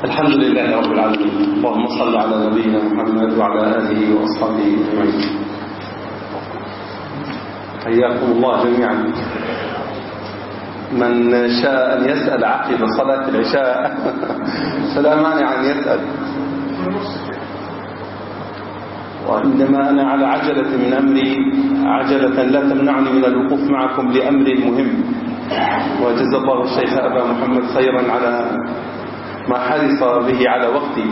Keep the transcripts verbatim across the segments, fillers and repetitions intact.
الحمد لله رب العالمين. اللهم صل على نبينا محمد وعلى آله وأصحابه أجمعين. حياكم الله جميعا. من شاء أن يسأل عقب صلاة العشاء فلا مانع أن يسأل، وإنما أنا على عجلة من أمري، عجلة لا تمنعني من الوقوف معكم لأمر مهم، وجزا الله الشيخ أبا محمد خيرا على ما حرص به على وقتي.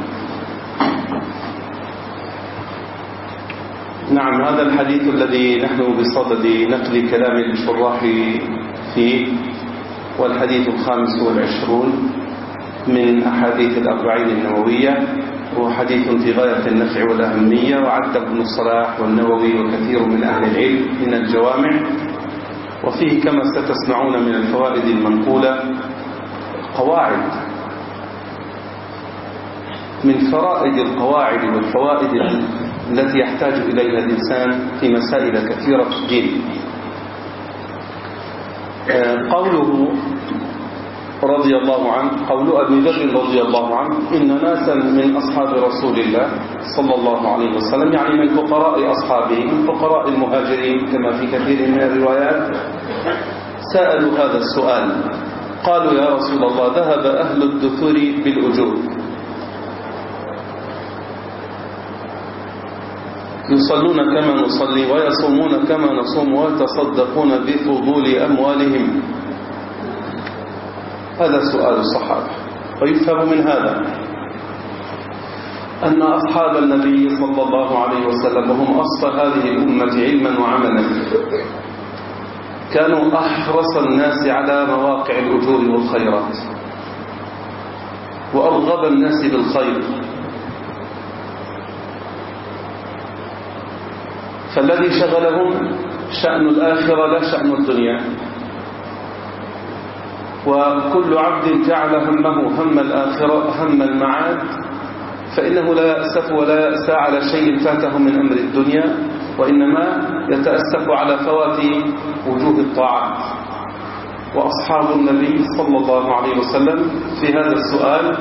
نعم، هذا الحديث الذي نحن بصدد نقل كلام الشراح فيه، والحديث الخامس والعشرون من أحاديث الأربعين النووية، هو حديث في غاية النفع والأهمية، وعد ابن الصلاح والنووي وكثير من أهل العلم من الجوامع، وفيه كما ستسمعون من الفوائد المنقولة قواعد من فرائد القواعد والفوائد التي يحتاج إليها الإنسان في مسائل كثيرة في الدين. قوله رضي الله عنه، قول أبي ذر رضي الله عنه: إن ناسا من أصحاب رسول الله صلى الله عليه وسلم، يعني من فقراء أصحابه، من فقراء المهاجرين كما في كثير من الروايات، سألوا هذا السؤال، قالوا: يا رسول الله، ذهب أهل الدثور بالأجور، يصلون كما نصلي ويصومون كما نصوم ويتصدقون بفضول أموالهم. هذا سؤال الصحابة، ويفهم من هذا أن أصحاب النبي صلى الله عليه وسلم هم أصل هذه الأمة علما وعملا، كانوا أحرص الناس على مواقع الأجور والخيرات، وأرغب الناس بالخير، فالذي شغلهم شأن الآخرة لا شأن الدنيا، وكل عبد جعل همه هم الآخرة هم المعاد فإنه لا يأسف ولا يأسى على شيء فاته من أمر الدنيا، وإنما يتأسف على فوات وجوه الطاعات. وأصحاب النبي صلى الله عليه وسلم في هذا السؤال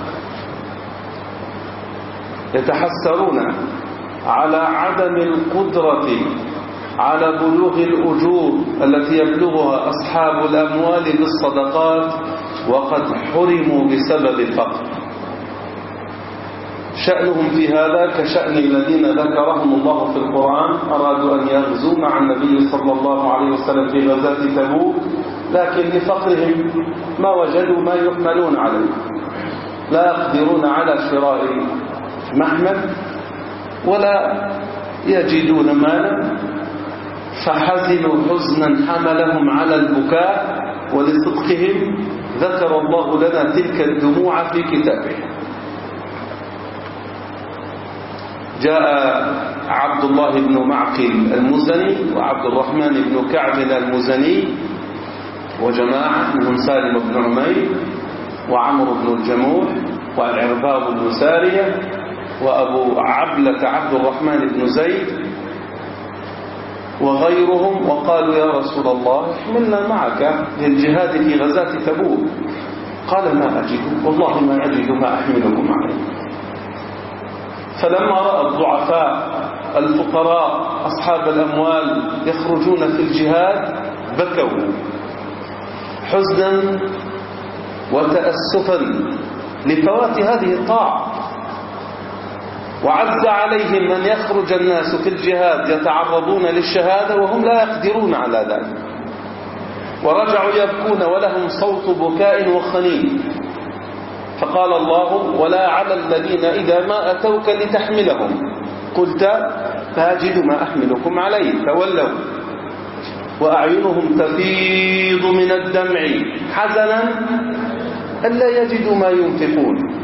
يتحسرون على عدم القدرة على بلوغ الأجور التي يبلغها أصحاب الأموال بالصدقات، وقد حرموا بسبب الفقر. شأنهم في هذا كشأن الذين ذكرهم الله في القرآن، أرادوا أن يغزوا مع النبي صلى الله عليه وسلم في غزاة تبوك، لكن لفقرهم ما وجدوا ما يحملون عليه، لا يقدرون على شراء محمل ولا يجدون مالا، فحزنوا حزنا حملهم على البكاء. ولصدقهم ذكر الله لنا تلك الدموع في كتابه. جاء عبد الله بن معقل المزني وعبد الرحمن بن كعب المزني وجماعة منهم سالم بن عمير وعمر بن الجموح والعرباض بن سارية وأبو عبلة عبد الرحمن بن زيد وغيرهم، وقالوا: يا رسول الله، احملنا معك للجهاد في غزاة تبوك. قال: ما أجد، والله ما أجد ما أحملكم عليه. فلما رأى الضعفاء الفقراء أصحاب الأموال يخرجون في الجهاد بكوا حزنا وتأسفا لفوات هذه الطاعة، وعز عليهم أن يخرج الناس في الجهاد يتعرضون للشهادة وهم لا يقدرون على ذلك، ورجعوا يبكون ولهم صوت بكاء وخنين. فقال الله: ولا على الذين إذا ما أتوك لتحملهم قلت لا أجد ما أحملكم عليه تولوا وأعينهم تفيض من الدمع حزنا ألا يجدوا ما ينفقون.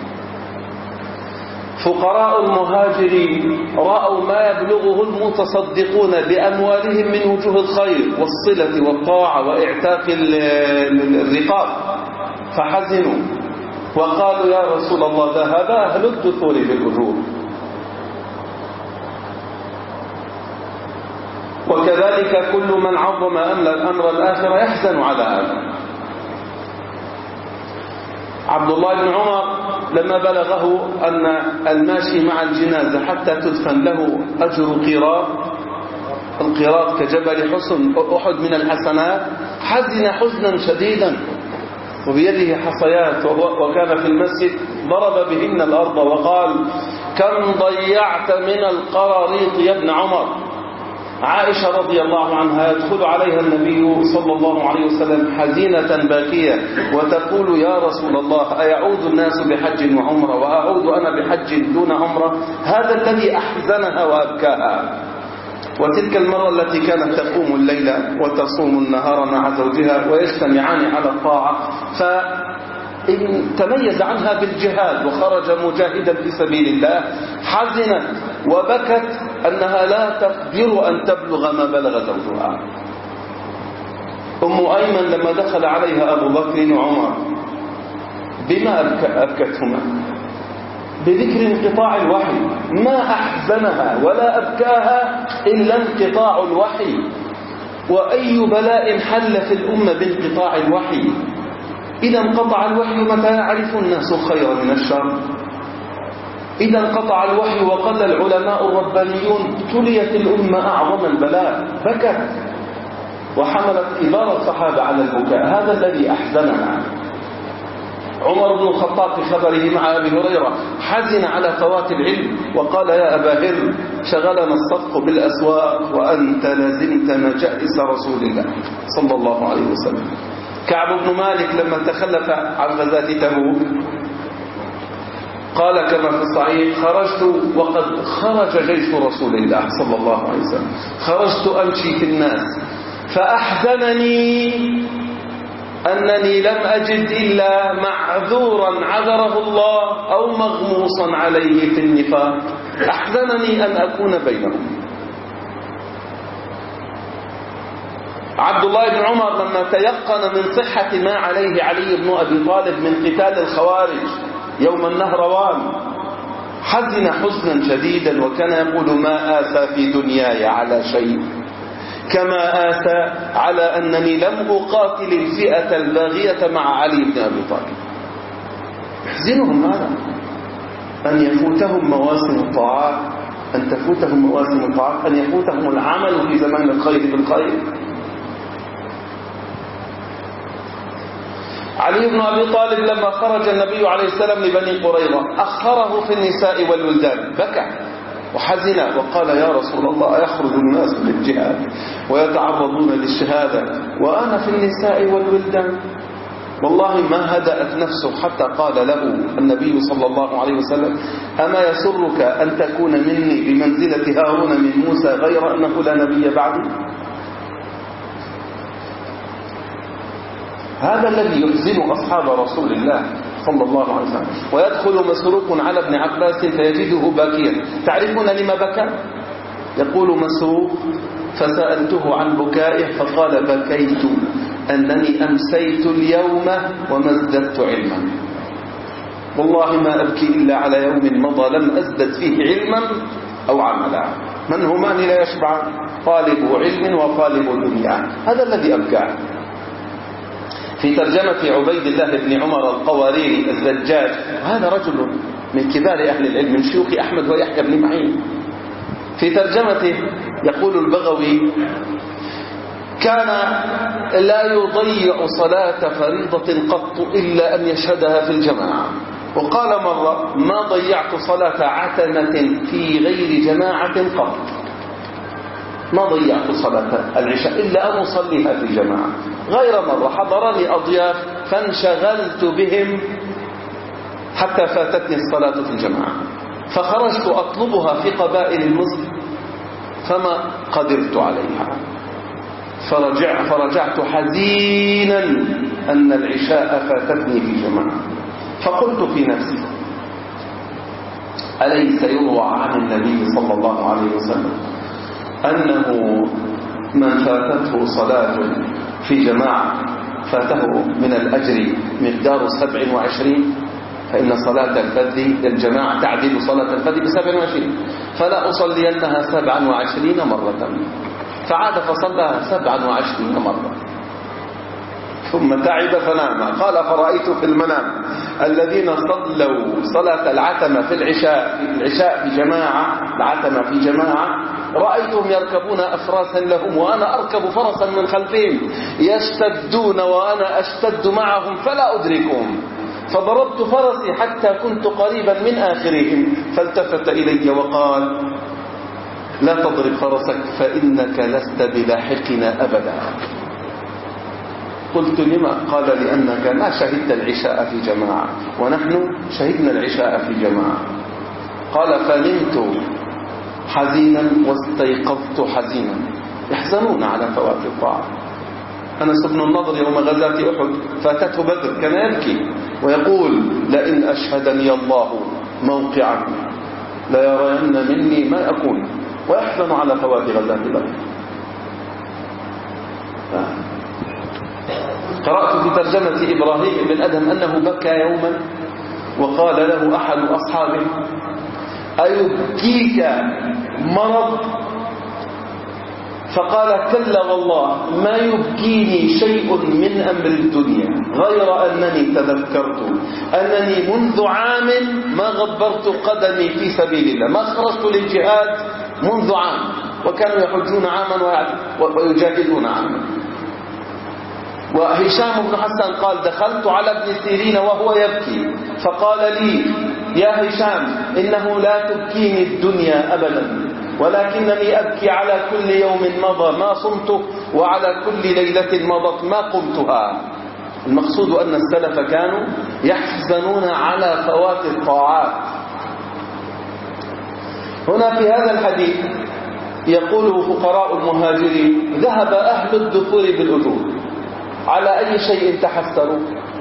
فقراء المهاجرين رأوا ما يبلغه المتصدقون بأموالهم من وجوه الخير والصلة والطاعة وإعتاق الرقاب، فحزنوا وقالوا: يا رسول الله، ذهب أهل الدثور بالأجور. وكذلك كل من عظم أمر الآخرة يحزن على هذا. عبد الله بن عمر لما بلغه أن الماشي مع الجنازة حتى تدفن له أجر قيراط، القيراط كجبل حسن أحد من الحسنات، حزن حزنا شديدا وبيده حصيات وكان في المسجد، ضرب بهن الأرض وقال: كم ضيعت من القراريط يا ابن عمر. عائشة رضي الله عنها يدخل عليها النبي صلى الله عليه وسلم حزينة باكية وتقول: يا رسول الله، أيعود الناس بحج وعمرة وأعود أنا بحج دون عمرة؟ هذا الذي أحزنها وأبكاها. وتلك المرة التي كانت تقوم الليل وتصوم النهار مع زوجها ويجتمعان على الطاعة، فإن تميز عنها بالجهاد وخرج مجاهدا في سبيل الله، حزنت وبكت أنها لا تقدر أن تبلغ ما بلغ زوجها. أم أيمن لما دخل عليها أبو بكر وعمر بما أبكتهما؟ بذكر انقطاع الوحي. ما أحزنها ولا أبكاها إلا انقطاع الوحي. وأي بلاء حل في الأمة بانقطاع الوحي؟ إذا انقطع الوحي متى يعرف الناس الخير من الشر؟ إذا انقطع الوحي وقل العلماء الربانيون تليت الأمة أعظم البلاء، بكت وحملت كبار الصحابة على البكاء. هذا الذي أحزننا. عمر بن الخطاب في خبره مع أبي هريرة حزن على فوات العلم وقال: يا أبا هر، شغلنا الصفق بالأسواق وأنت لزمت مجالس رسول الله صلى الله عليه وسلم. كعب بن مالك لما تخلف عن غزاة تبوك قال كما في الصحيح: خرجت وقد خرج جيش رسول الله صلى الله عليه وسلم، خرجت أمشي في الناس فأحزنني أنني لم أجد إلا معذورا عذره الله أو مغموصا عليه في النفاق، أحزنني أن أكون بينهم. عبد الله بن عمر لما تيقن من صحة ما عليه علي بن أبي طالب من قتال الخوارج يوم النهروان حزن حزنا شديدا وكان يقول: ما آسى في دنياي على شيء كما آسى على أنني لم أقاتل الفئة الباغية مع علي بن أبي طالب. يحزنهم هذا، أن يفوتهم مواسم الطاعات، أن تفوتهم مواسم الطاعات، أن يفوتهم العمل في زمان الخير بالخير. علي بن أبي طالب لما خرج النبي عليه السلام لبني قريظة أخره في النساء والولدان، بكى وحزن وقال: يا رسول الله، يخرج الناس للجهاد ويتعرضون للشهادة وأنا في النساء والولدان؟ والله ما هدأت نفسه حتى قال له النبي صلى الله عليه وسلم: أما يسرك أن تكون مني بمنزلة هارون من موسى غير أنه لا نبي بعدي؟ هذا الذي يحزن أصحاب رسول الله صلى الله عليه وسلم. ويدخل مسروق على ابن عباس فيجده باكيا. تعرفون لما بكى؟ يقول مسروق: فسألته عن بكائه فقال: بكيت أنني أمسيت اليوم وما ازددت علما. والله ما أبكي إلا على يوم مضى لم أزدد فيه علما أو عملا. من همان لا يشبع؟ طالب علم وطالب دنيا. هذا الذي أبكاه. في ترجمة عبيد الله بن عمر القواريري الزجاج، هذا رجل من كبار أهل العلم من شيوخ أحمد ويحيى بن معين، في ترجمته يقول البغوي: كان لا يضيع صلاة فريضة قط إلا أن يشهدها في الجماعة. وقال مرة: ما ضيعت صلاة عتمة في غير جماعة قط، ما ضيعت صلاة العشاء إلا أن أصليها في جماعة. غير مرة حضرني أضياف فانشغلت بهم حتى فاتتني الصلاة في الجماعة، فخرجت أطلبها في قبائل مصر فما قدرت عليها، فرجع فرجعت حزينا أن العشاء فاتتني في جماعة. فقلت في نفسي: أليس يروى عن النبي صلى الله عليه وسلم أنه من فاتته صلاة في جماعة فاته من الأجر مقدار سبع وعشرين، فإن صلاة الفذ الجماعة تعدل صلاة الفذ بسبع وعشرين، فلا أصلينها سبعا وعشرين مرة. فعاد فصلها سبعا وعشرين مرة. ثم تعب فنام. قال فرأيت في المنام الذين صلوا صلاة العتمة في العشاء في العشاء في جماعة، العتمة في جماعة، رأيتهم يركبون أفراسا لهم وأنا أركب فرسا من خلفهم يشتدون وأنا أشتد معهم فلا أدركهم، فضربت فرسي حتى كنت قريبا من آخرهم، فالتفت إلي وقال لا تضرب فرسك فإنك لست بلاحقنا أبدا. قلت لما؟ قال لأنك ما شهدت العشاء في جماعة ونحن شهدنا العشاء في جماعة. قال فنمت حزينا واستيقظت حزينا. يحزنون على فوات الطاعة. أنس بن النضر يوم غزاة أحد فاتته بدر كان يبكي ويقول لئن أشهدني الله موقعا ليرين مني ما أكون، ويحزن على فوات غزاة بدر. قرأت في ترجمة إبراهيم بن أدهم أنه بكى يوما وقال له أحد أصحابه أيبكيك مرض؟ فقال كلا والله ما يبكيني شيء من أمر الدنيا غير أنني تذكرت أنني منذ عام ما غبرت قدمي في سبيل الله، ما خرجت للجهاد منذ عام، وكانوا يحجون عاما ويجاهدون عاما. وهشام بن حسان قال دخلت على ابن سيرين وهو يبكي فقال لي يا هشام إنه لا تبكيني الدنيا أبدا، ولكنني أبكي على كل يوم مضى ما صمته وعلى كل ليلة مضت ما قمتها. المقصود أن السلف كانوا يحزنون على فوات الطاعات. هنا في هذا الحديث يقول فقراء المهاجرين ذهب أهل الدثور بالأجور. على أي شيء تحسروا؟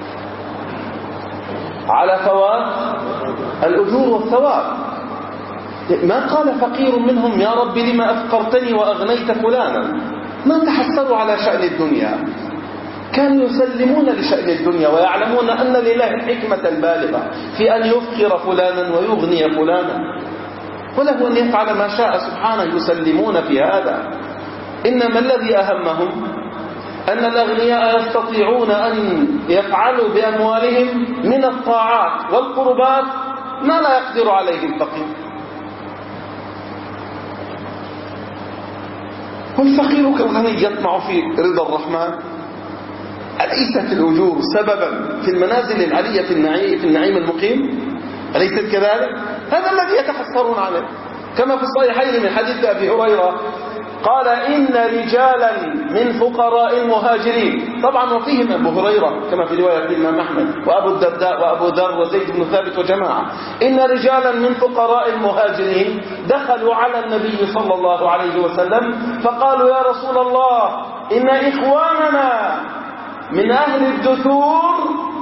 على فوات الأجور والثواب. ما قال فقير منهم يا رب لما أفقرتني وأغنيت فلانا، ما تحسروا على شأن الدنيا، كانوا يسلمون لشأن الدنيا ويعلمون أن لله الحكمة البالغة في أن يفقر فلانا ويغني فلانا، وله أن يفعل ما شاء سبحانه، يسلمون في هذا. إنما الذي أهمهم أن الأغنياء يستطيعون أن يفعلوا بأموالهم من الطاعات والقربات ما لا يقدر عليه الفقير. والفقير كالغني يطمع في رضا الرحمن. أليست الأجور سببا في المنازل العالية في النعيم المقيم؟ أليست كذلك؟ هذا الذي يتحسرون عليه. كما في الصحيحين من حديث أبي هريرة قال إن رجالا من فقراء المهاجرين، طبعا وفيهم أبو هريرة كما في رواية الإمام أحمد وأبو الدرداء وأبو ذر وزيد بن ثابت وجماعة، إن رجالا من فقراء المهاجرين دخلوا على النبي صلى الله عليه وسلم فقالوا يا رسول الله إن إخواننا من أهل الدثور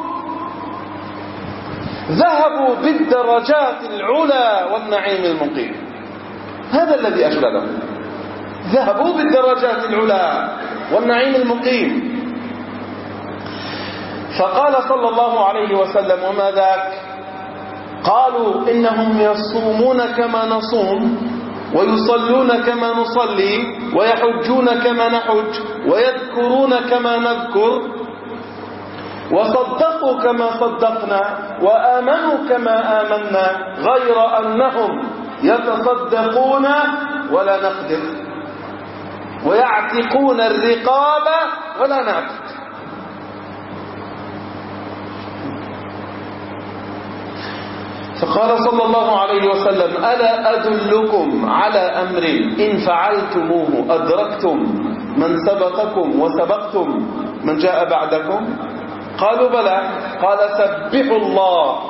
ذهبوا بالدرجات العلى والنعيم المقيم. هذا الذي أشغلهم، ذهبوا بالدرجات العلى والنعيم المقيم. فقال صلى الله عليه وسلم وما ذاك؟ قالوا إنهم يصومون كما نصوم ويصلون كما نصلي ويحجون كما نحج ويذكرون كما نذكر وصدقوا كما صدقنا وآمنوا كما آمنا، غير أنهم يتصدقون ولا نقدر ويعتقون الرقاب ولا نعتق. فقال صلى الله عليه وسلم ألا أدلكم على أمر إن فعلتموه أدركتم من سبقكم وسبقتم من جاء بعدكم؟ قالوا بلى. قال سبحوا الله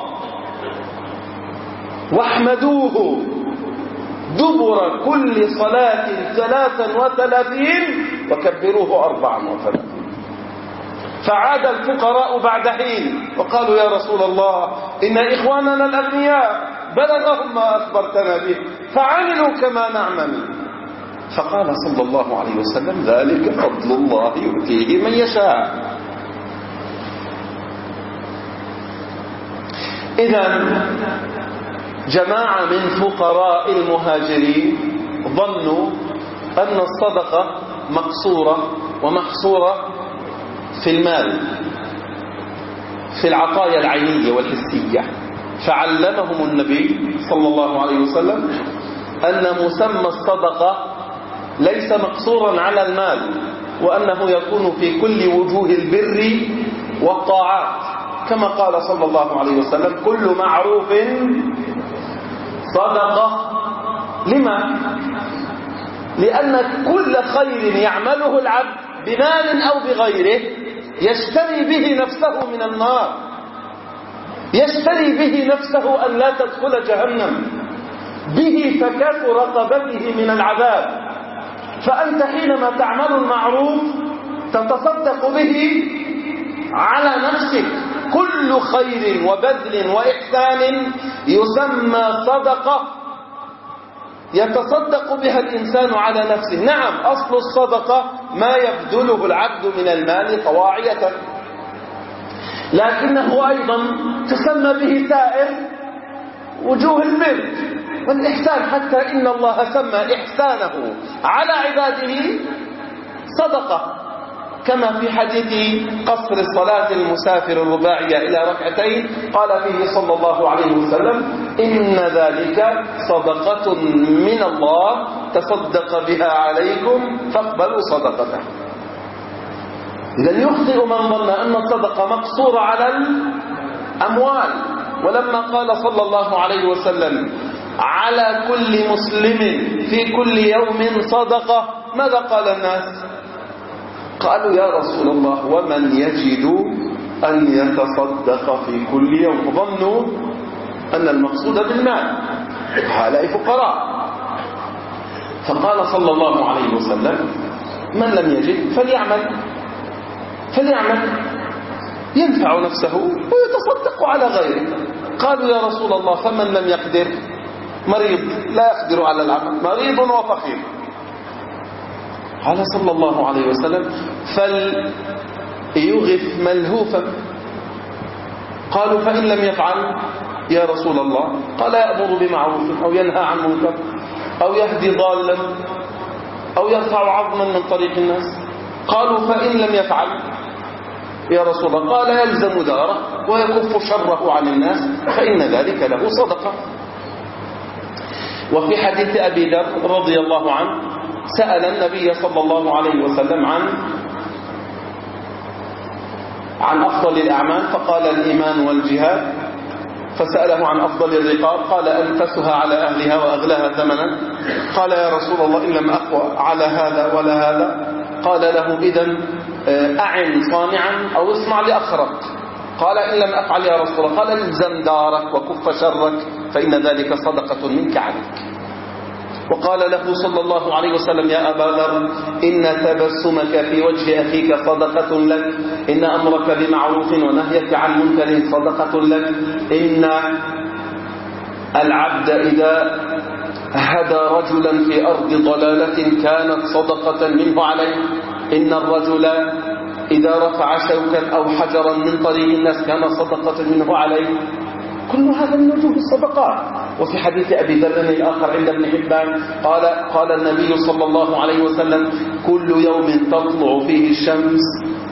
واحمدوه دبر كل صلاة ثلاثا وثلاثين وكبروه أربعا وثلاثين. فعاد الفقراء بعد حين وقالوا يا رسول الله إن إخواننا الأغنياء بلغهم ما أخبرتنا به فعملوا كما نعمل. فقال صلى الله عليه وسلم ذلك فضل الله يؤتيه من يشاء. إذن جماعة من فقراء المهاجرين ظنوا أن الصدقة مقصورة ومحصورة في المال في العطايا العينية والحسية، فعلمهم النبي صلى الله عليه وسلم أن مسمى الصدقة ليس مقصورا على المال، وأنه يكون في كل وجوه البر والطاعات، كما قال صلى الله عليه وسلم: كل معروف صدقة. لما؟ لأن كل خير يعمله العبد بمال أو بغيره يشتري به نفسه من النار، يشتري به نفسه أن لا تدخل جهنم، به فكاك رقبته من العذاب. فأنت حينما تعمل المعروف تتصدق به على نفسك. كل خير وبذل وإحسان يسمى صدقة يتصدق بها الإنسان على نفسه. نعم، أصل الصدقة ما يبذله العبد من المال طواعية، لكنه أيضا تسمى به سائر وجوه البر والإحسان، حتى إن الله سمى إحسانه على عباده صدقة، كما في حديث قصر الصلاة المسافر الرباعية إلى ركعتين قال فيه صلى الله عليه وسلم: إن ذلك صدقة من الله تصدق بها عليكم فاقبلوا صدقته. إذن يخطئ من ظن أن الصدقة مقصورة على الأموال، ولما قال صلى الله عليه وسلم: على كل مسلم في كل يوم صدقة، ماذا قال الناس؟ قالوا: يا رسول الله، ومن يجد أن يتصدق في كل يوم؟ ظنوا أن المقصود بالمال هؤلاء فقراء. فقال صلى الله عليه وسلم: من لم يجد فليعمل فليعمل ينفع نفسه ويتصدق على غيره. قالوا: يا رسول الله، فمن لم يقدر؟ مريض لا يقدر على العمل، مريض وفقير. قال صلى الله عليه وسلم: فليغث ملهوفا. قالوا: فإن لم يفعل يا رسول الله؟ قال: يأمر بمعروف أو ينهى عن منكر أو يهدي ضالا أو يرفع عظما من طريق الناس. قالوا: فإن لم يفعل يا رسول الله؟ قال: يلزم داره ويكف شره عن الناس، فإن ذلك له صدقة. وفي حديث أبي ذر رضي الله عنه سأل النبي صلى الله عليه وسلم عن عن أفضل الأعمال، فقال: الإيمان والجهاد. فسأله عن أفضل الرقاب، قال: أنفسها على أهلها وأغلاها ثمنا. قال: يا رسول الله، إن لم أقوى على هذا ولا هذا؟ قال له: إذن أعن صانعا أو اصنع لأخرق. قال: إن لم أفعل يا رسول الله؟ قال: الزم دارك وكف شرك، فإن ذلك صدقة منك عليك. وقال له صلى الله عليه وسلم: يا أبا ذر، إن تبسمك في وجه أخيك صدقة لك، إن أمرك بمعروف ونهيك عن منكر صدقة لك، إن العبد إذا هدى رجلا في أرض ضلالة كانت صدقة منه عليه، إن الرجل إذا رفع شوكا أو حجرا من طريق الناس كان صدقة منه عليه. كل هذا من وجوه الصدقات. وفي حديث أبي ذر الآخر عند ابن حبان قال قال النبي صلى الله عليه وسلم: كل يوم تطلع فيه الشمس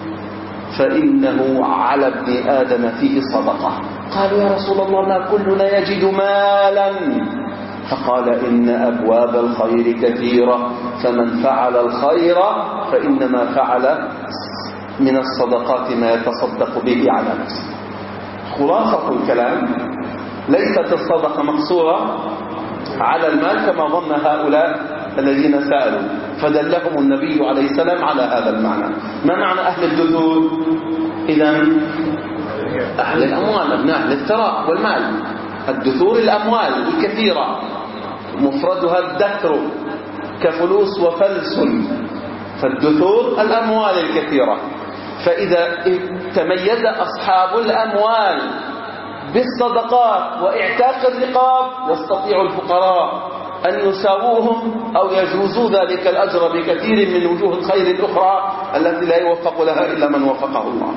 فإنه على ابن آدم فيه صدقة. قالوا: يا رسول الله، ما كلنا يجد مالا؟ فقال: إن أبواب الخير كثيرة، فمن فعل الخير فإنما فعل من الصدقات ما يتصدق به على نفسه. خلاصة الكلام: ليست الصدقة مقصورة على المال كما ظن هؤلاء الذين سألوا، فدلهم النبي عليه السلام على هذا المعنى. ما معنى أهل الدثور؟ إذن أهل الأموال، ابن أهل الثراء والمال. الدثور الأموال الكثيرة، مفردها الدثر كفلوس وفلس، فالدثور الأموال الكثيرة. فإذا تميز أصحاب الأموال بالصدقات وإعتاق الرقاب، يستطيع الفقراء أن يساووهم أو يجوزوا ذلك الأجر بكثير من وجوه الخير الأخرى التي لا يوفق لها إلا من وفقه الله.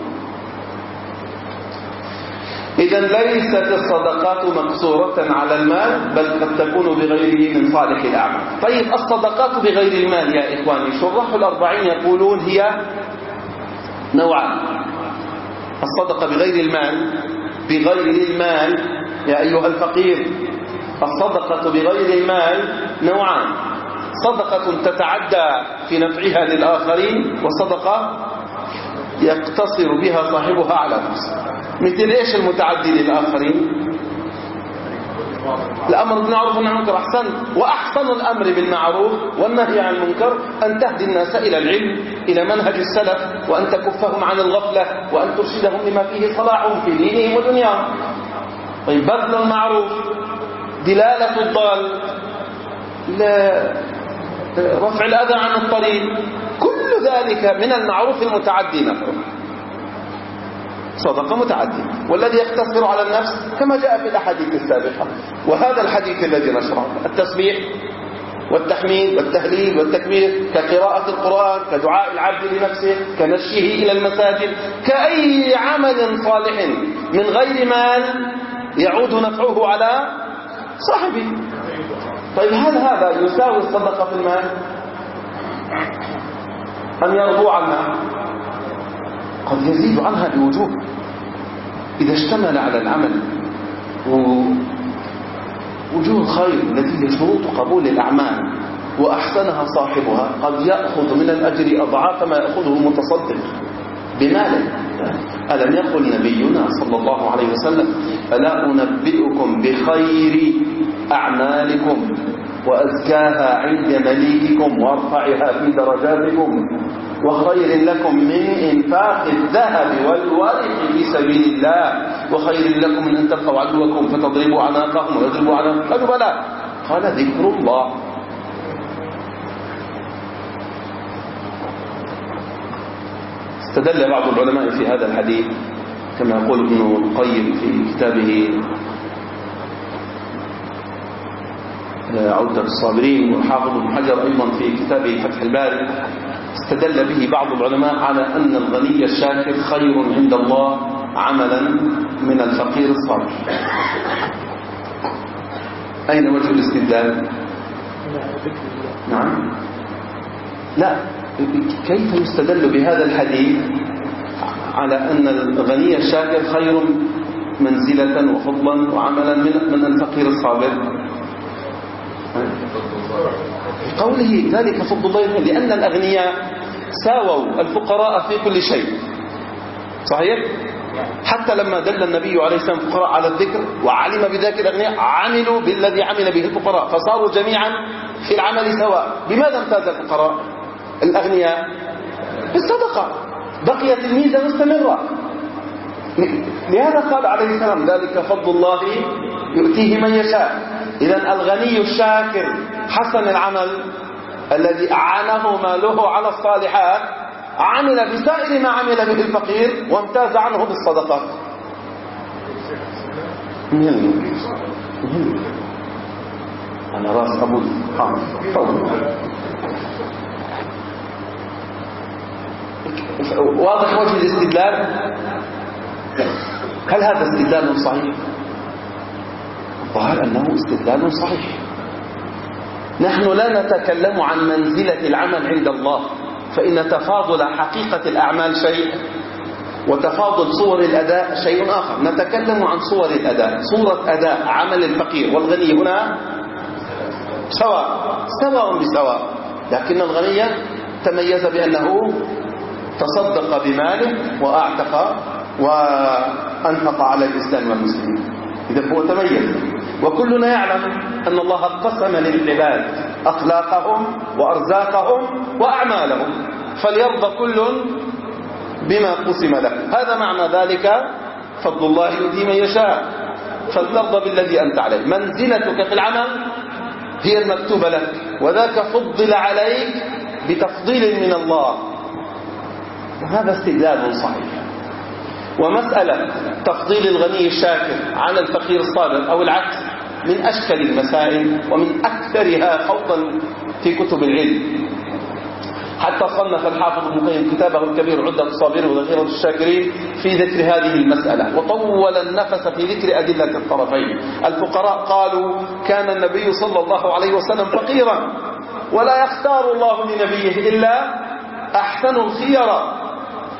إذن ليست الصدقات مقصورة على المال، بل قد تكون بغيره من صالح الأعمال. طيب، الصدقات بغير المال يا إخواني، شراح الأربعين يقولون هي نوعان: الصدقة بغير المال، بغير المال يا أيها الفقير، الصدقة بغير المال نوعان: صدقة تتعدى في نفعها للآخرين، وصدقة يقتصر بها صاحبها على نفسه. مثل إيش المتعدي للآخرين؟ الأمر بالمعروف والنهي عن المنكر. أحسن وأحسن الأمر بالمعروف والنهي عن المنكر أن تهدي الناس إلى العلم، إلى منهج السلف، وأن تكفهم عن الغفلة، وأن ترشدهم لما فيه صلاحهم في دينهم ودنياهم. طيب، بذل المعروف، دلالة الضال، رفع الأذى عن الطريق، كل ذلك من المعروف المتعدي نفعه، صدقة متعدية. والذي يقتصر على النفس كما جاء في الأحاديث السابقة، وهذا الحديث الذي نشره: التسبيح والتحميد والتهليل والتكبير، كقراءة القرآن، كدعاء العبد لنفسه، كمشيه إلى المساجد، كأي عمل صالح من غير مال يعود نفعه على صاحبه. طيب، هل هذا يساوي الصدقة في المال أم يرضو عنها؟ قد يزيد عنها بوجوه إذا اشتمل على العمل وجوه الخير التي هي شروط قبول الأعمال وأحسنها صاحبها، قد يأخذ من الأجر أضعاف ما يأخذه المتصدق بماله. ألم يقل نبينا صلى الله عليه وسلم: ألا أنبئكم بخير أعمالكم وأزكاها عند مليككم وأرفعها في درجاتكم وخير لكم من إنفاق الذهب والورق في سبيل الله وخير لكم من أن تلقوا عدوكم فتضربوا عناقهم ويضربوا عناقهم؟ قالوا: بلى. قال: ذكر الله. استدل بعض العلماء في هذا الحديث كما يقول ابن القيم في كتابه عودة الصابرين، وحافظ ابن حجر أيضا في كتابه فتح الباري، استدل به بعض العلماء على أن الغني الشاكر خير عند الله عملا من الفقير الصابر. أين وجه الاستدلال؟ نعم، لا، كيف يستدل بهذا الحديث على أن الغني الشاكر خير منزلة وفضلا وعملا من الفقير الصابر؟ قوله ذلك فضل الله، لأن الأغنياء ساووا الفقراء في كل شيء. صحيح؟ حتى لما دل النبي عليه السلام الفقراء على الذكر وعلم بذلك الأغنياء، عملوا بالذي عمل به الفقراء فصاروا جميعا في العمل سواء. بماذا امتاز الفقراء الأغنياء؟ بالصدقة، بقيت الميزة مستمرة. لهذا قال عليه السلام: ذلك فضل الله يؤتيه من يشاء. إذن الغني الشاكر حسن العمل الذي أعانه ماله على الصالحات عمل بسائر ما عمل به الفقير وامتاز عنه بالصدقات. مهم مهم أنا راس أبو الحامل. واضح وجه الاستدلال؟ هل هذا استدلال صحيح؟ الظاهر أنه استدلال صحيح. نحن لا نتكلم عن منزلة العمل عند الله، فإن تفاضل حقيقة الأعمال شيء وتفاضل صور الأداء شيء آخر. نتكلم عن صور الأداء. صورة أداء عمل الفقير والغني هنا سواء سواء بسواء، لكن الغني تميز بأنه تصدق بماله وأعتق وأنفق على الإسلام والمسلمين، إذا هو تميز. وكلنا يعلم أن الله قسم للعباد أخلاقهم وأرزاقهم وأعمالهم، فليرضى كل بما قسم له. هذا معنى ذلك فضل الله يؤتي من يشاء، فلترضى بالذي أنت عليه. منزلتك في العمل هي المكتوبة لك، وذاك فضل عليك بتفضيل من الله. وهذا استدلال صحيح. ومسألة تفضيل الغني الشاكر على الفقير الصابر أو العكس من أشكل المسائل ومن أكثرها خوضا في كتب العلم. حتى صنف الحافظ ابن القيم كتابه الكبير عدة الصابرين وذخيرة الشاكرين في ذكر هذه المسألة، وطول النفس في ذكر أدلة الطرفين. الفقراء قالوا: كان النبي صلى الله عليه وسلم فقيرا ولا يختار الله لنبيه إلا أحسن الخيرة،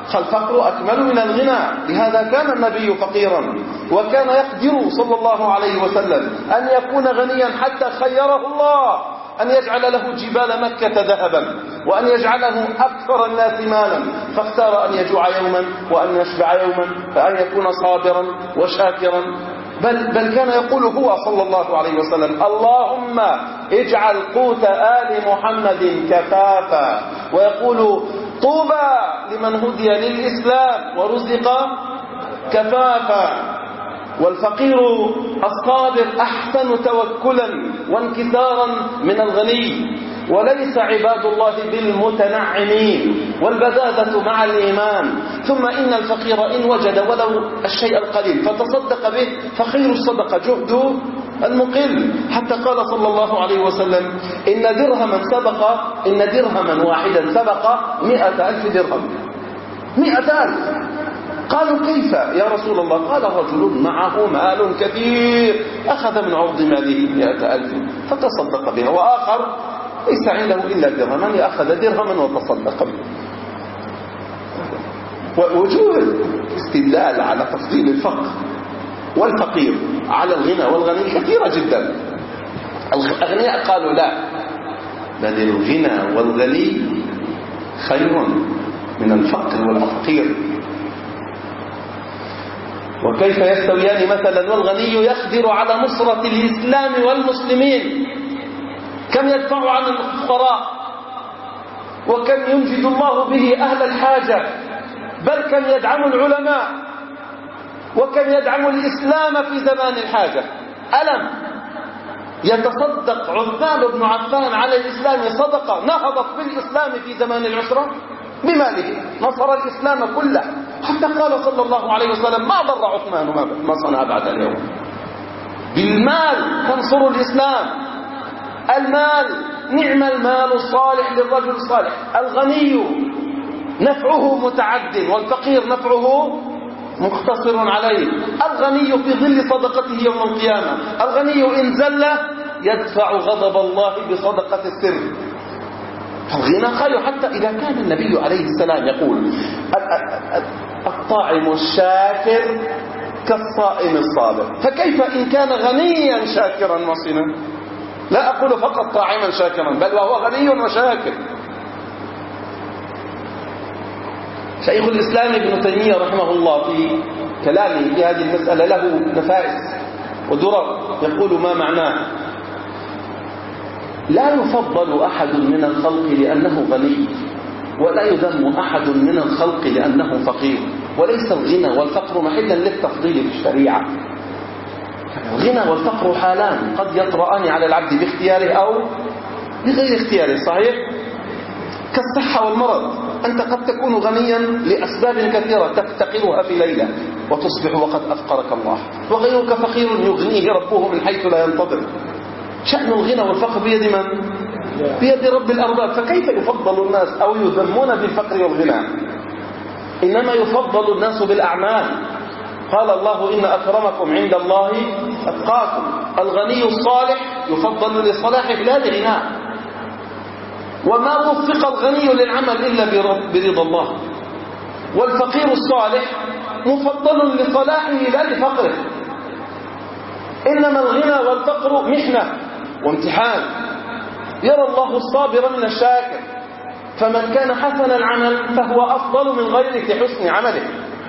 فالفقر أكمل من الغنى. لهذا كان النبي فقيرا، وكان يقدر صلى الله عليه وسلم أن يكون غنيا حتى خيره الله أن يجعل له جبال مكة ذهبا، وأن يجعله أكثر الناس مالا، فاختار أن يجوع يوما وأن يشبع يوما، فأن يكون صابرا وشاكرا. بل, بل كان يقول هو صلى الله عليه وسلم: اللهم اجعل قوت آل محمد كفافا. ويقول: طوبى لمن هدي للإسلام ورزق كفافا. والفقير الصابر أحسن توكلا وانكسارا من الغني. وليس عباد الله بالمتنعمين، والبذاذة مع الإيمان. ثم إن الفقير إن وجد ولو الشيء القليل فتصدق به فخير الصدقة جهد المقل. حتى قال صلى الله عليه وسلم: إن درهما سبق إن درهما واحدا سبق مئة ألف درهم. مئة ألف. قالوا: كيف يا رسول الله؟ قال: رجل معه مال كثير أخذ من عرض ماله مئة ألف فتصدق بها، وآخر ليس عنده إلا درهما أخذ درهما وتصدق به. ووجوه استدلال على تفضيل الفقر والفقير على الغنى والغني كثيرة جدا. الأغنياء قالوا: لا، بل الغنى والغني خير من الفقر والفقير. وكيف يستويان مثلا والغني يقدر على نصرة الإسلام والمسلمين؟ كم يدفع عن الفقراء، وكم ينجد الله به أهل الحاجة، بل كم يدعم العلماء، وكم يدعم الإسلام في زمان الحاجة. ألم يتصدق عثمان بن عفان على الإسلام صدقة نهضت بالإسلام في زمان العسرة بماله، نصر الإسلام كله، حتى قال صلى الله عليه وسلم: ما ضر عثمان ما صنع بعد اليوم. بالمال تنصر الإسلام. المال نعم المال الصالح للرجل الصالح. الغني نفعه متعد، والفقير نفعه مختصر عليه. الغني في ظل صدقته يوم القيامة. الغني إن زل يدفع غضب الله بصدقة السر. الغنى خير، حتى إذا كان النبي عليه السلام يقول: الطاعم الشاكر كالصائم الصابر، فكيف إن كان غنيا شاكرا مصنا؟ لا أقول فقط طاعما شاكرا، بل وهو غني وشاكر. شيخ الإسلام ابن تيمية رحمه الله في كلامه في هذه المسألة له نفائس ودرر، يقول ما معناه: لا يفضل أحد من الخلق لأنه غني، ولا يذم أحد من الخلق لأنه فقير، وليس الغنى والفقر محلا للتفضيل في الشريعة. الغنى والفقر حالان قد يطرأان على العبد باختياره أو بغير اختياره، صحيح؟ كالصحة والمرض. أنت قد تكون غنيا لأسباب كثيرة تفتقرها في ليلة وتصبح وقد أفقرك الله، وغيرك فقير يغنيه ربه من حيث لا ينتظر. شأن الغنى والفقر بيد من؟ بيد رب الأرباب. فكيف يفضل الناس أو يذمون بالفقر والغنى؟ إنما يفضل الناس بالأعمال. قال الله: إن أكرمكم عند الله أتقاكم. الغني الصالح يفضل لصلاح بلاد غناه، وما وفق الغني للعمل إلا برضا الله. والفقير الصالح مفضل لصلاحه لا لفقره. إنما الغنى والفقر محنة وامتحان. يرى الله الصابر من الشاكر، فمن كان حسن العمل فهو أفضل من غيره في حسن عمله.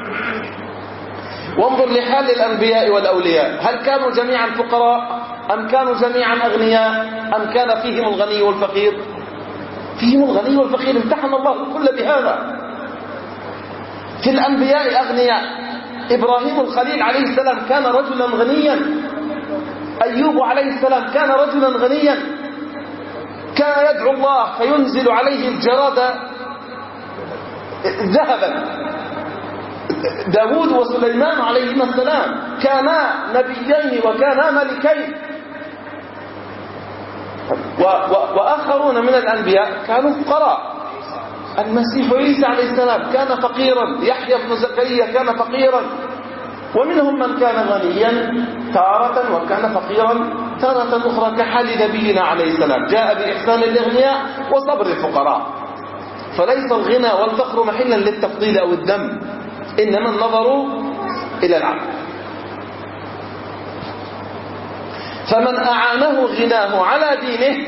وانظر لحال الأنبياء والأولياء، هل كانوا جميعا فقراء أم كانوا جميعا أغنياء أم كان فيهم الغني والفقير؟ فيهم الغني والفقير، امتحن الله الكل بهذا. في الأنبياء أغنياء. إبراهيم الخليل عليه السلام كان رجلا غنيا. أيوب عليه السلام كان رجلا غنيا، كان يدعو الله فينزل عليه الجراد ذهبا. داود وسليمان عليهما السلام كانا نبيين وكانا ملكين. وآخرون من الأنبياء كانوا فقراء. المسيح عيسى عليه السلام كان فقيرا، يحيى بن زكريا كان فقيرا، ومنهم من كان غنيا تارة وكان فقيرا تارة أخرى، كحال نبينا عليه السلام جاء بإحسان الأغنياء وصبر الفقراء. فليس الغنى والفقر محلا للتفضيل أو الذم، إنما النظر إلى العبد. فمن أعانه غناه على دينه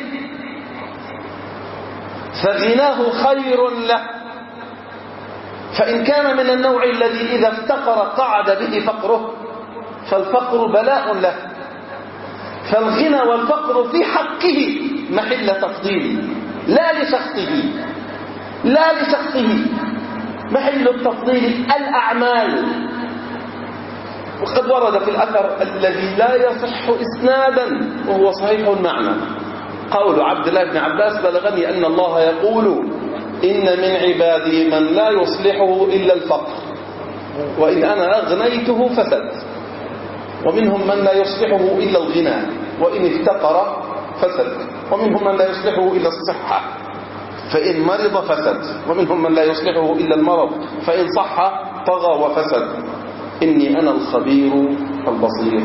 فغناه خير له، فإن كان من النوع الذي إذا افتقر قعد به فقره فالفقر بلاء له. فالغنى والفقر في حقه محل تفضيل لا لشخصه، لا لشخصه محل التفضيل الأعمال. وقد ورد في الأثر الذي لا يصح إسنادا وهو صحيح المعنى قول عبد الله بن عباس: بلغني أن الله يقول إن من عبادي من لا يصلحه إلا الفقر، وإن أنا أغنيته فسد، ومنهم من لا يصلحه إلا الغنى وإن افتقر فسد، ومنهم من لا يصلحه إلا الصحة فإن مرض فسد، ومنهم من لا يصلحه إلا المرض فإن صح طغى وفسد. إني أنا الخبير البصير.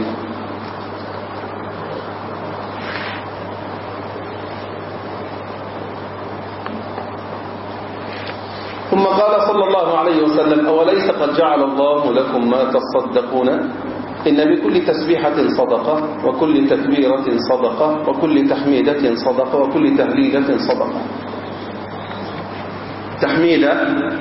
ثم قال صلى الله عليه وسلم: أوليس قد جعل الله لكم ما تصدقون؟ إن بكل تسبيحة صدقة، وكل تكبيرة صدقة، وكل تحميدة صدقة، وكل تهليلة صدقة. تحميدة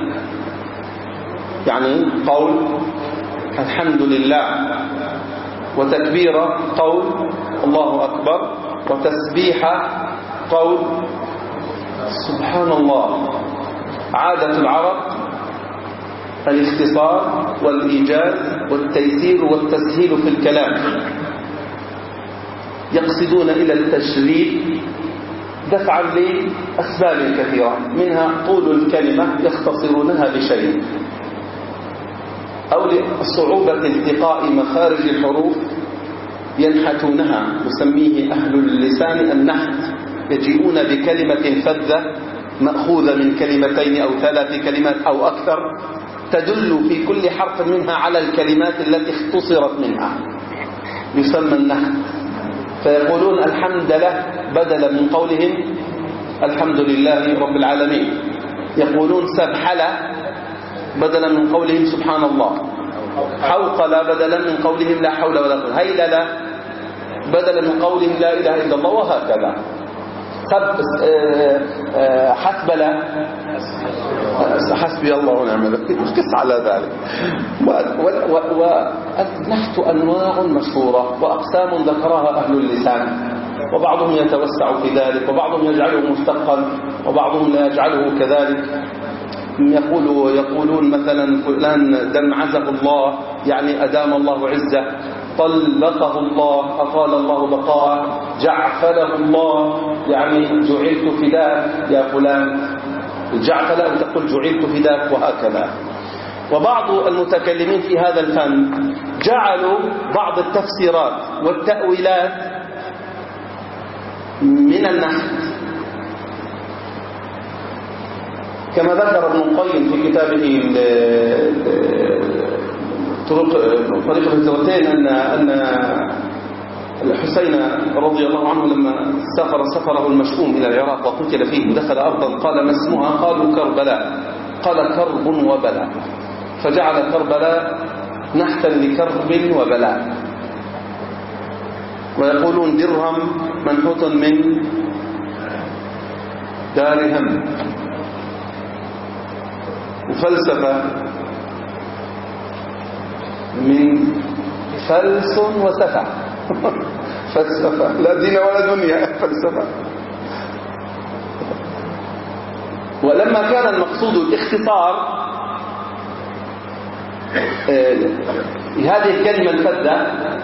يعني قول الحمد لله، وتكبيرة قول الله أكبر، وتسبيحة قول سبحان الله. عادة العرب الاختصار والإيجاز والتيسير والتسهيل في الكلام، يقصدون إلى التشريد دفعا لأسباب كثيرة، منها طول الكلمة يختصرونها بشيء، أو لصعوبة التقاء مخارج الحروف ينحتونها، يسميه أهل اللسان النحت، يجيئون بكلمة فذة مأخوذة من كلمتين أو ثلاث كلمات أو أكثر، تدل في كل حرف منها على الكلمات التي اختصرت منها، يسمى النحت. فيقولون الحمد لله بدلا من قولهم الحمد لله رب العالمين، يقولون سبحلة بدلا من قولهم سبحان الله، حوقلة بدلا من قولهم لا حول ولا قوة، هيللة بدلا من قولهم لا إله إلا الله، وهكذا. حسبلة حسبي الله ونعم الوكيل، قس على ذلك. والنحت أنواع مشهورة وأقسام ذكرها أهل اللسان، وبعضهم يتوسع في ذلك، وبعضهم يجعله مشتقا، وبعضهم لا يجعله كذلك. يقول يقولون مثلا فلان دمعزه الله يعني أدام الله عزه، طلقه الله أطال الله بقاءه، جعفله الله يعني جعلت فداك يا فلان، الجعفل أو تقول جعلت فداك، وهكذا. وبعض المتكلمين في هذا الفن جعلوا بعض التفسيرات والتأويلات من النحت، كما ذكر ابن القيم في كتابه طريق الزوجين أن أن الحسين رضي الله عنه لما سافر سفره المشؤوم إلى العراق وقتل فيه ودخل أرضا قال: ما اسمها؟ قالوا كربلاء. قال: كرب وبلاء، فجعل كربلاء نحتا لكرب وبلاء. ويقولون درهم منحوت من دار هم، وفلسفة من فلس وسفة فلسفة لا دين ولا دنيا، فلسفة. ولما كان المقصود الاختصار هذه الكلمة الفذة،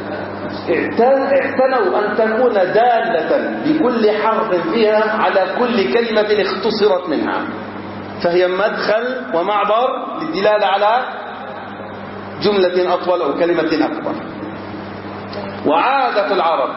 اعتنوا أن تكون دالة بكل حرف فيها على كل كلمة اختصرت منها، فهي مدخل ومعبر للدلالة على جملة أطول أو كلمة أكبر. وعادة العرب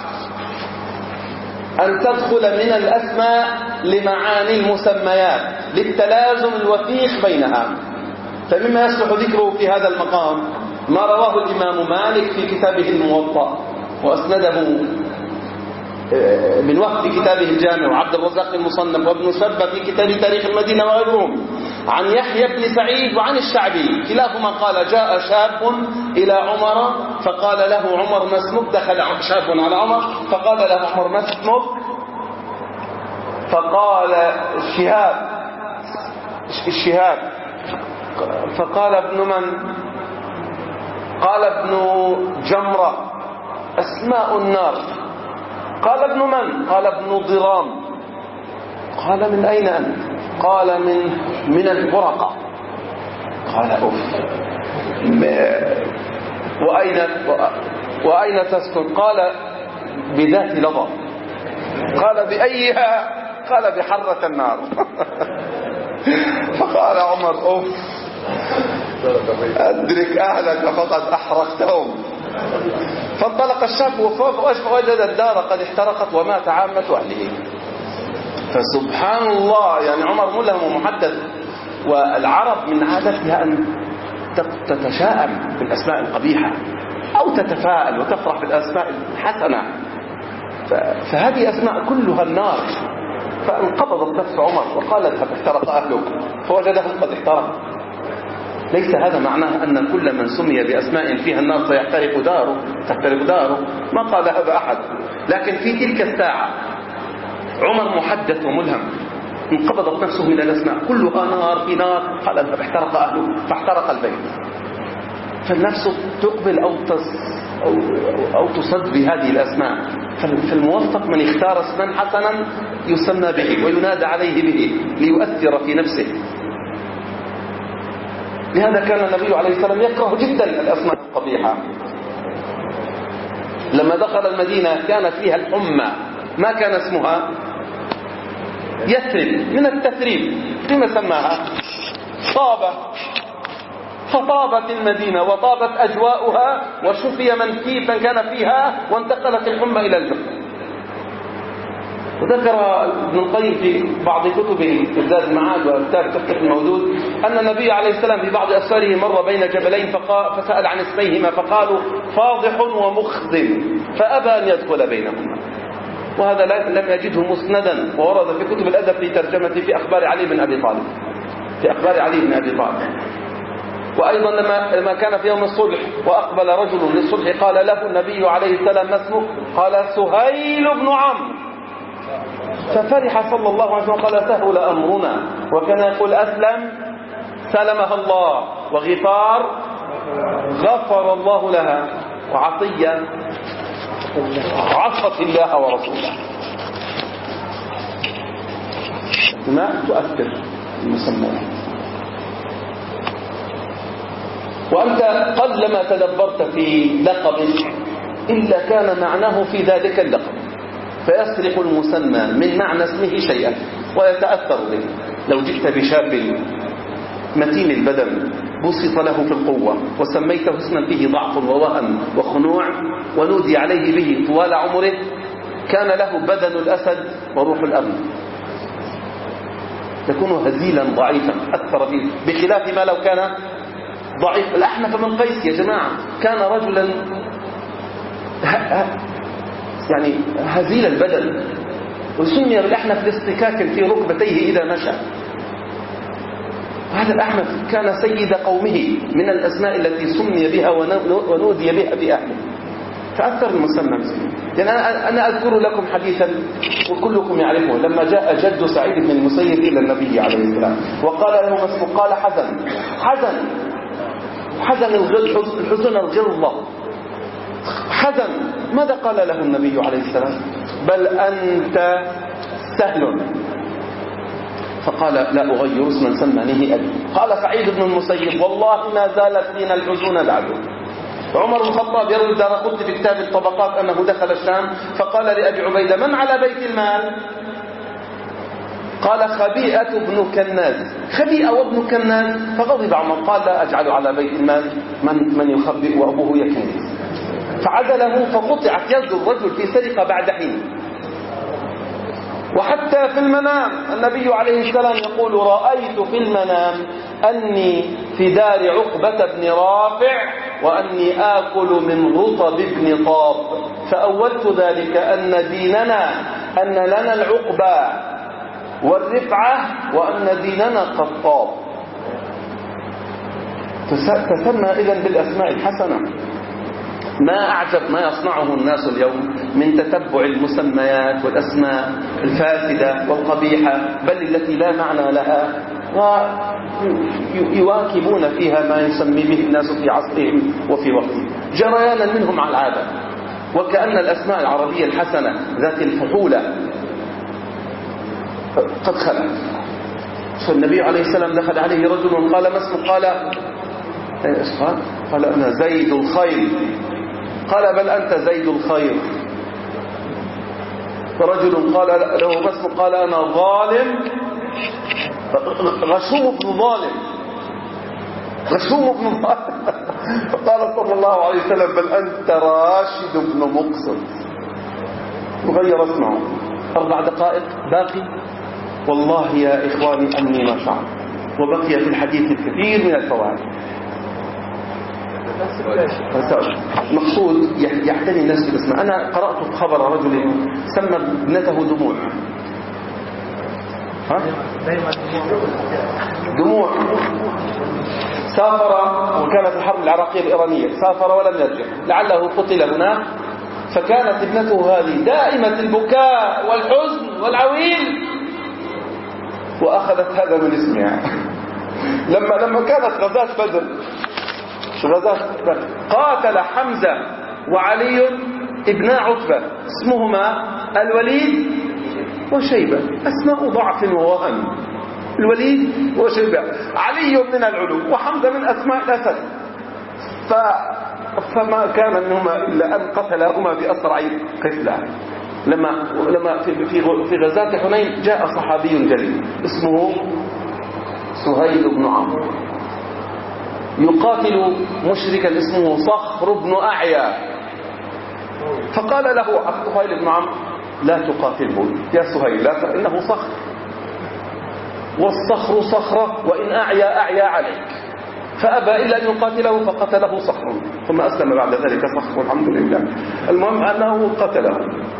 أن تدخل من الأسماء لمعاني المسميات للتلازم الوثيق بينها. فمما يصلح ذكره في هذا المقام ما رواه الإمام مالك في كتابه الموطأ وأسنده بن وهب في كتابه الجامع، وعبد الرزاق المصنف، وابن سبة في كتاب تاريخ المدينة وغيرهم، عن يحيى بن سعيد وعن الشعبي كلاهما قال جاء شاب إلى عمر فقال له عمر ما اسمك؟ دخل شاب على عمر فقال له عمر ما اسمك؟ فقال الشهاب الشهاب فقال ابن من؟ قال ابن جمرة أسماء النار. قال ابن من؟ قال ابن ضرام. قال من أين أنت؟ قال من من البرقة. قال أف وأين وأين تسكن؟ قال بذات لظى. قال بأيها؟ قال بحرة النار. فقال عمر أف أدرك أهلك فقد أحرقتهم. فانطلق الشاب ووجد الدار قد احترقت ومات عامة أهله. فسبحان الله، يعني عمر ملهم ومحدث، والعرب من عادتها أن تتشائم بالأسماء القبيحة أو تتفاءل وتفرح بالأسماء الحسنة، فهذه أسماء كلها النار. فانقبضت نفس عمر وقال اذهب احترق أهلك، فوجدهم قد احترق. ليس هذا معناه أن كل من سمي بأسماء فيها النار سيحترق داره تحترق داره، ما قال هذا أحد. لكن في تلك الساعة عمر محدث وملهم، انقبضت نفسه من الأسماء كلها نار في نار، قال اذهب احترق أهله فاحترق البيت. فالنفس تقبل أو أو, أو تصد بهذه الأسماء. فالموفق من اختار اسما حسنا يسمى به وينادى عليه به ليؤثر في نفسه. لهذا كان النبي عليه السلام يكره جدا الأسماء القبيحة. لما دخل المدينة كان فيها الحمى، ما كان اسمها يثرب من التثريب، لما سماها طابة. فطابت المدينة وطابت أجواؤها وشفي من كيف كان فيها وانتقلت الحمى إلى الجبل. وذكر ابن القيم في بعض كتبه في زاد المعاد وكتاب تفتح الموجود أن النبي عليه السلام في بعض أسفاره مر بين جبلين فسأل عن اسميهما فقالوا فاضح ومخزن، فأبى أن يدخل بينهما. وهذا لم يجده مسندا، وورد في كتب الأدب في ترجمة في أخبار علي بن أبي طالب في أخبار علي بن أبي طالب. وأيضا لما لما كان في يوم الصلح وأقبل رجل للصلح قال له النبي عليه السلام ما اسمه؟ قال سهيل بن عمرو. ففرح صلى الله عليه وسلم قال سهل أمرنا. وكان يقول أسلم سلمها الله، وغفار غفر الله لها، وعطية عصت الله ورسوله. ما تؤثر المسمى. وأنت قلما تدبرت في لقب إلا كان معناه في ذلك اللقب، فيسرق المسمى من معنى اسمه شيئا ويتأثر به. لو جئت بشاب متين البدن بسط له في القوة وسميته اسما فيه ضعف ووهن وخنوع ونودي عليه به طوال عمره، كان له بدن الأسد وروح الأمن، يكون هزيلا ضعيفا أثر فيه، بخلاف ما لو كان ضعيف. الأحنف بن قيس يا جماعة كان رجلا يعني هزيل البدن، وسمي بالأحنف لاصطكاك في ركبتيه إذا مشى. هذا الأحنف كان سيد قومه من الأسماء التي سمي بها ونودي بها في أهله، فأثر المسمى مسلم. يعني أنا, أنا أذكر لكم حديثا وكلكم يعرفه. لما جاء جد سعيد بن المسيب إلى النبي عليه السلام وقال له اسمه؟ قال حزن. حزن حزن الحزن الغلظة حزن. ماذا قال له النبي عليه السلام؟ بل أنت سهل. فقال لا أغير اسما سمانيه أبي. قال سعيد بن المسيب والله ما زالت فينا الحزون بعده. عمر بن الخطاب يروي الدارقطني في كتاب الطبقات أنه دخل الشام فقال لأبي عبيدة من على بيت المال؟ قال خبيئة بن كناز. خبيئة وابن كناز. فغضب عمر قال لا أجعل على بيت المال من, من يخبئ وأبوه يكنز. فعدله فقطعت يد الرجل في سرقة بعد حين. وحتى في المنام النبي عليه السلام يقول رأيت في المنام أني في دار عقبة بن رافع وأني آكل من رطب بن طاب، فأولت ذلك أن ديننا أن لنا العقبة والرفعة وأن ديننا قطاب. تسمى إذن بالأسماء الحسنة. ما أعجب ما يصنعه الناس اليوم من تتبع المسميات والأسماء الفاسدة والقبيحة، بل التي لا معنى لها، ويواكبون فيها ما يسمي به الناس في عصرهم وفي وقتهم جريانا منهم على العادة، وكأن الأسماء العربية الحسنة ذات الفحولة قد خلت. فالنبي عليه السلام دخل عليه رجل قال ما اسمه؟ قال ايش قال؟ قال أنا زيد الخير. قال بل أنت زيد الخير. فرجل قال له ما اسمه؟ قال أنا ظالم غشوم بن ظالم غشوم بن ظالم. فقال صلى الله عليه وسلم بل أنت راشد بن مقصد. وغير اسمه. أربع دقائق باقي. والله يا إخواني أني ما شعر، وبقي في الحديث الكثير من الفوائد. مقصود يعتني الناس بالاسماء. أنا قرأت خبر رجل سمى ابنته دموع. ها؟ دموع. سافر وكانت الحرب العراقية الإيرانية، سافر ولم يرجع لعله قتل هناك، فكانت ابنته هذه دائمة البكاء والحزن والعويل، وأخذت هذا من اسمها. لما لما كانت غزاة بدر، غزاة بدر قاتل حمزة وعلي ابن عتبة، اسمهما الوليد وشيبة، أسماء ضعف ووهن. الوليد وشيبة، علي من العلو وحمزة من أسماء الأسد. ف... فما كان منهما إلا أن قتلهما بأسرع قتلة. لما لما في في في غزاة حنين جاء صحابي جليل اسمه سهيل بن عمرو يقاتل مشركا اسمه صخر بن أعيا، فقال له سهيل بن عمرو لا تقاتله يا سهيل، لا فإنه صخر، والصخر صخرة وإن أعيا أعيا عليك. فأبى إلا أن يقاتله فقتله صخر، ثم أسلم بعد ذلك صخر الحمد لله. المهم أنه قتله.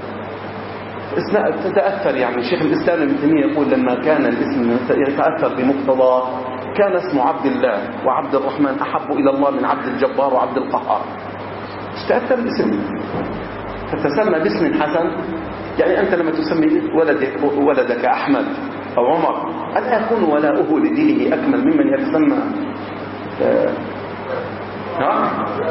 تتأثر يعني شيخ الإسلام ابن تيمية يقول لما كان الاسم يتأثر بمقتضاه كان اسم عبد الله وعبد الرحمن أحب إلى الله من عبد الجبار وعبد القهار. تتأثر الاسم فتسمى باسم حسن. يعني أنت لما تسمي ولدك, ولدك أحمد أو عمر، ألا يكون ولاؤه لدينه أكمل ممن يتسمى آه... ها؟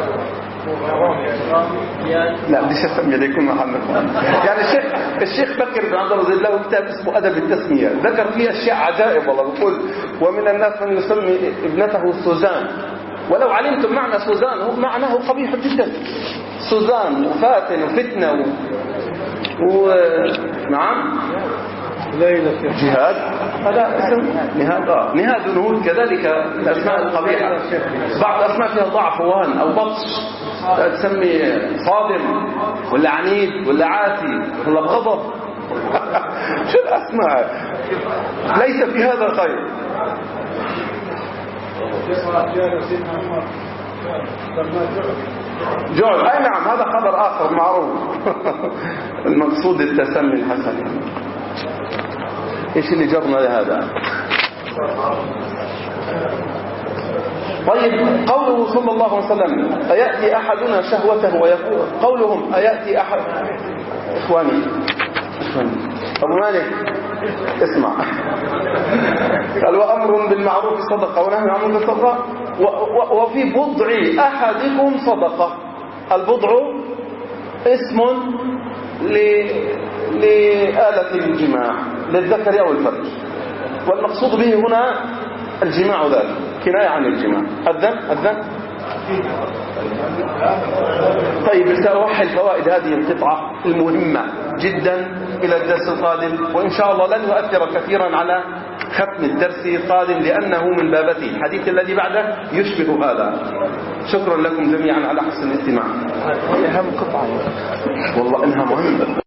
لا بديش اسمي ليكون محمد. يعني الشيخ الشيخ بكر بن عبد الله زيد له كتاب اسمه أدب التسمية، ذكر فيه أشياء عجائب والله. بيقول ومن الناس من يسمي ابنته سوزان، ولو علمتم معنى سوزان هو معناه قبيح جدا. سوزان وفاتن وفتنة و... و... نعم جهاد، هذا اسم نهاد. آه. نهاد ونهود كذلك الأسماء القبيحة. بعض الأسماء فيها ضعف وهن أو بطش، تسمي صادم ولا عنيد ولا عاتي ولا بغضب. شو الأسماء؟ ليس في هذا خير. جعل، أي نعم هذا خبر آخر معروف. المقصود التسمي الحسن. إيش اللي جرنا لهذا؟ طيب قوله صلى الله عليه وسلم أيأتي أحدنا شهوته ويقول، قولهم أيأتي أحد، إخواني إخواني أبو مالك اسمع، قال وأمر بالمعروف صدقة ونهي عن المنكر صدقة، وفي بضع أحدكم صدقة. البضع اسم لآلة الجماع للذكر أو الفرج، والمقصود به هنا الجماع ذلك كناية عن الجماع. أذن أذن طيب سأوحي الفوائد هذه القطعة المهمة جدا إلى الدرس القادم، وإن شاء الله لن يؤثر كثيرا على ختم الدرس القادم لأنه من بابته. الحديث الذي بعده يشبه هذا. شكرا لكم جميعا على حسن الاستماع. أهم قطعة والله إنها مهمة.